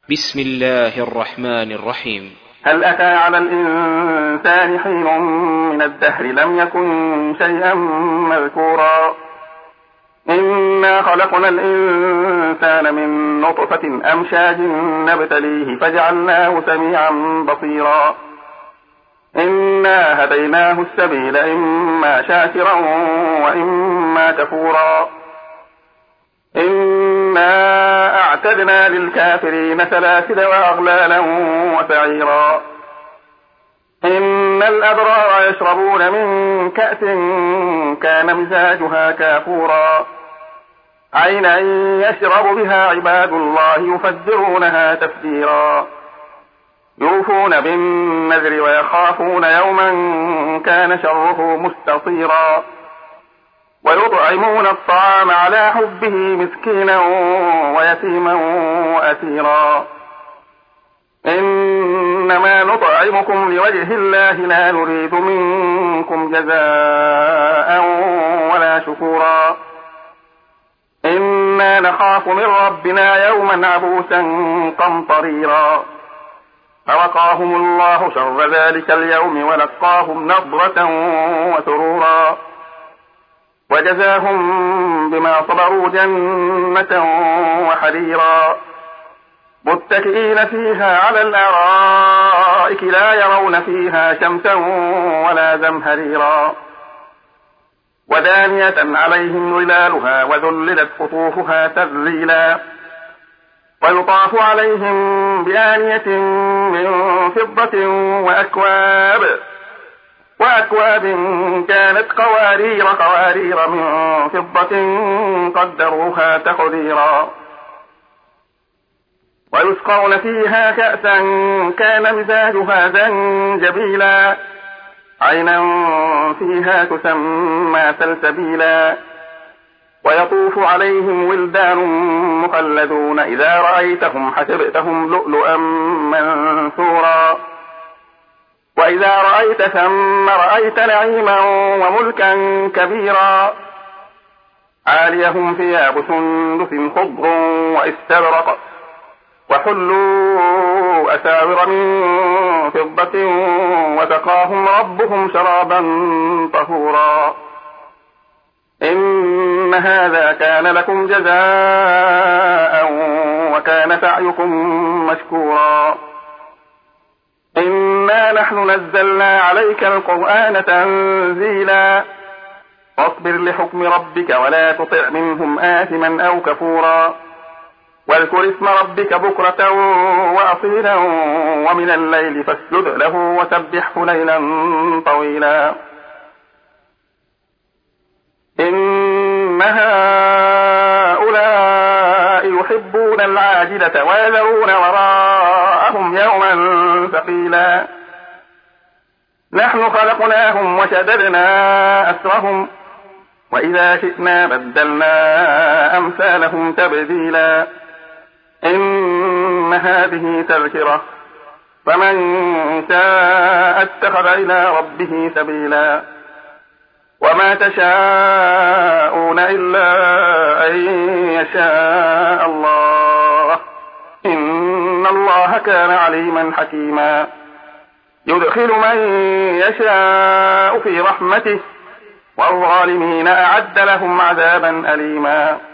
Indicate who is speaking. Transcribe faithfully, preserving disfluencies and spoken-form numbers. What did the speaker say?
Speaker 1: بسم الله الرحمن الرحيم.
Speaker 2: هل أتى على الإنسان حين من الدهر لم يكن شيئا مذكورا إنا خلقنا الإنسان من نطفة أمشاج نبتليه فجعلناه سميعا بصيرا إنا هديناه السبيل إما شاكرا وإما كفورا إنا أعتدنا للكافرين سلاسل وأغلالا وسعيرا إن الأبرار يشربون من كأس كان مزاجها كافورا عينا يشرب بها عباد الله يفجرونها تفجيرا يوفون بالنذر ويخافون يوما كان شره مستطيرا ويطعمون الطعام على حبه مسكينا ويتيما وأسيرا إنما نطعمكم لوجه الله لا نريد منكم جزاء ولا شكورا إنا نخاف من ربنا يوما عبوسا قمطريرا فوقاهم الله شر ذلك اليوم ولقاهم نضرة وسرورا وجزاهم بما صبروا جنة وحريرا متكئين فيها على الأرائك لا يرون فيها شمسا ولا زمهريرا ودانية عليهم ظلالها وذللت قطوفها تذليلا ويطاف عليهم بآنية من فضة وأكواب وأكواب كانت قوارير قوارير من فضة قدروها تقديرا ويسقون فيها كأسا كان مزاجها زنجبيلا عينا فيها تسمى سلسبيلا ويطوف عليهم ولدان مخلدون إذا رأيتهم حسبتهم لؤلؤا منثورا وإذا رأيت ثم رأيت نعيما وملكا كبيرا عاليهم ثياب سندس خضر واستبرق وحلوا أساور من فضة وسقاهم ربهم شرابا طهورا إن هذا كان لكم جزاء وكان سعيكم مشكورا إنا نحن نزلنا عليك القرآن تنزيلا واصبر لحكم ربك ولا تطع منهم آثما أو كفورا واذكر اسم ربك بكرة وأصيلا ومن الليل فاسجد له وسبحه ليلا طويلا إن هؤلاء يحبون العاجلة ويذرون وراءهم يوما ثقيلا نحن خلقناهم وشددنا أسرهم وإذا شئنا بدلنا أمثالهم تبديلا إن هذه تذكرة فمن شاء اتخذ إلى ربه سبيلا وما تشاءون إلا أن يشاء الله إن الله كان عليما حكيما يدخل من يشاء في رحمته والظالمين أعد لهم عذابا أليما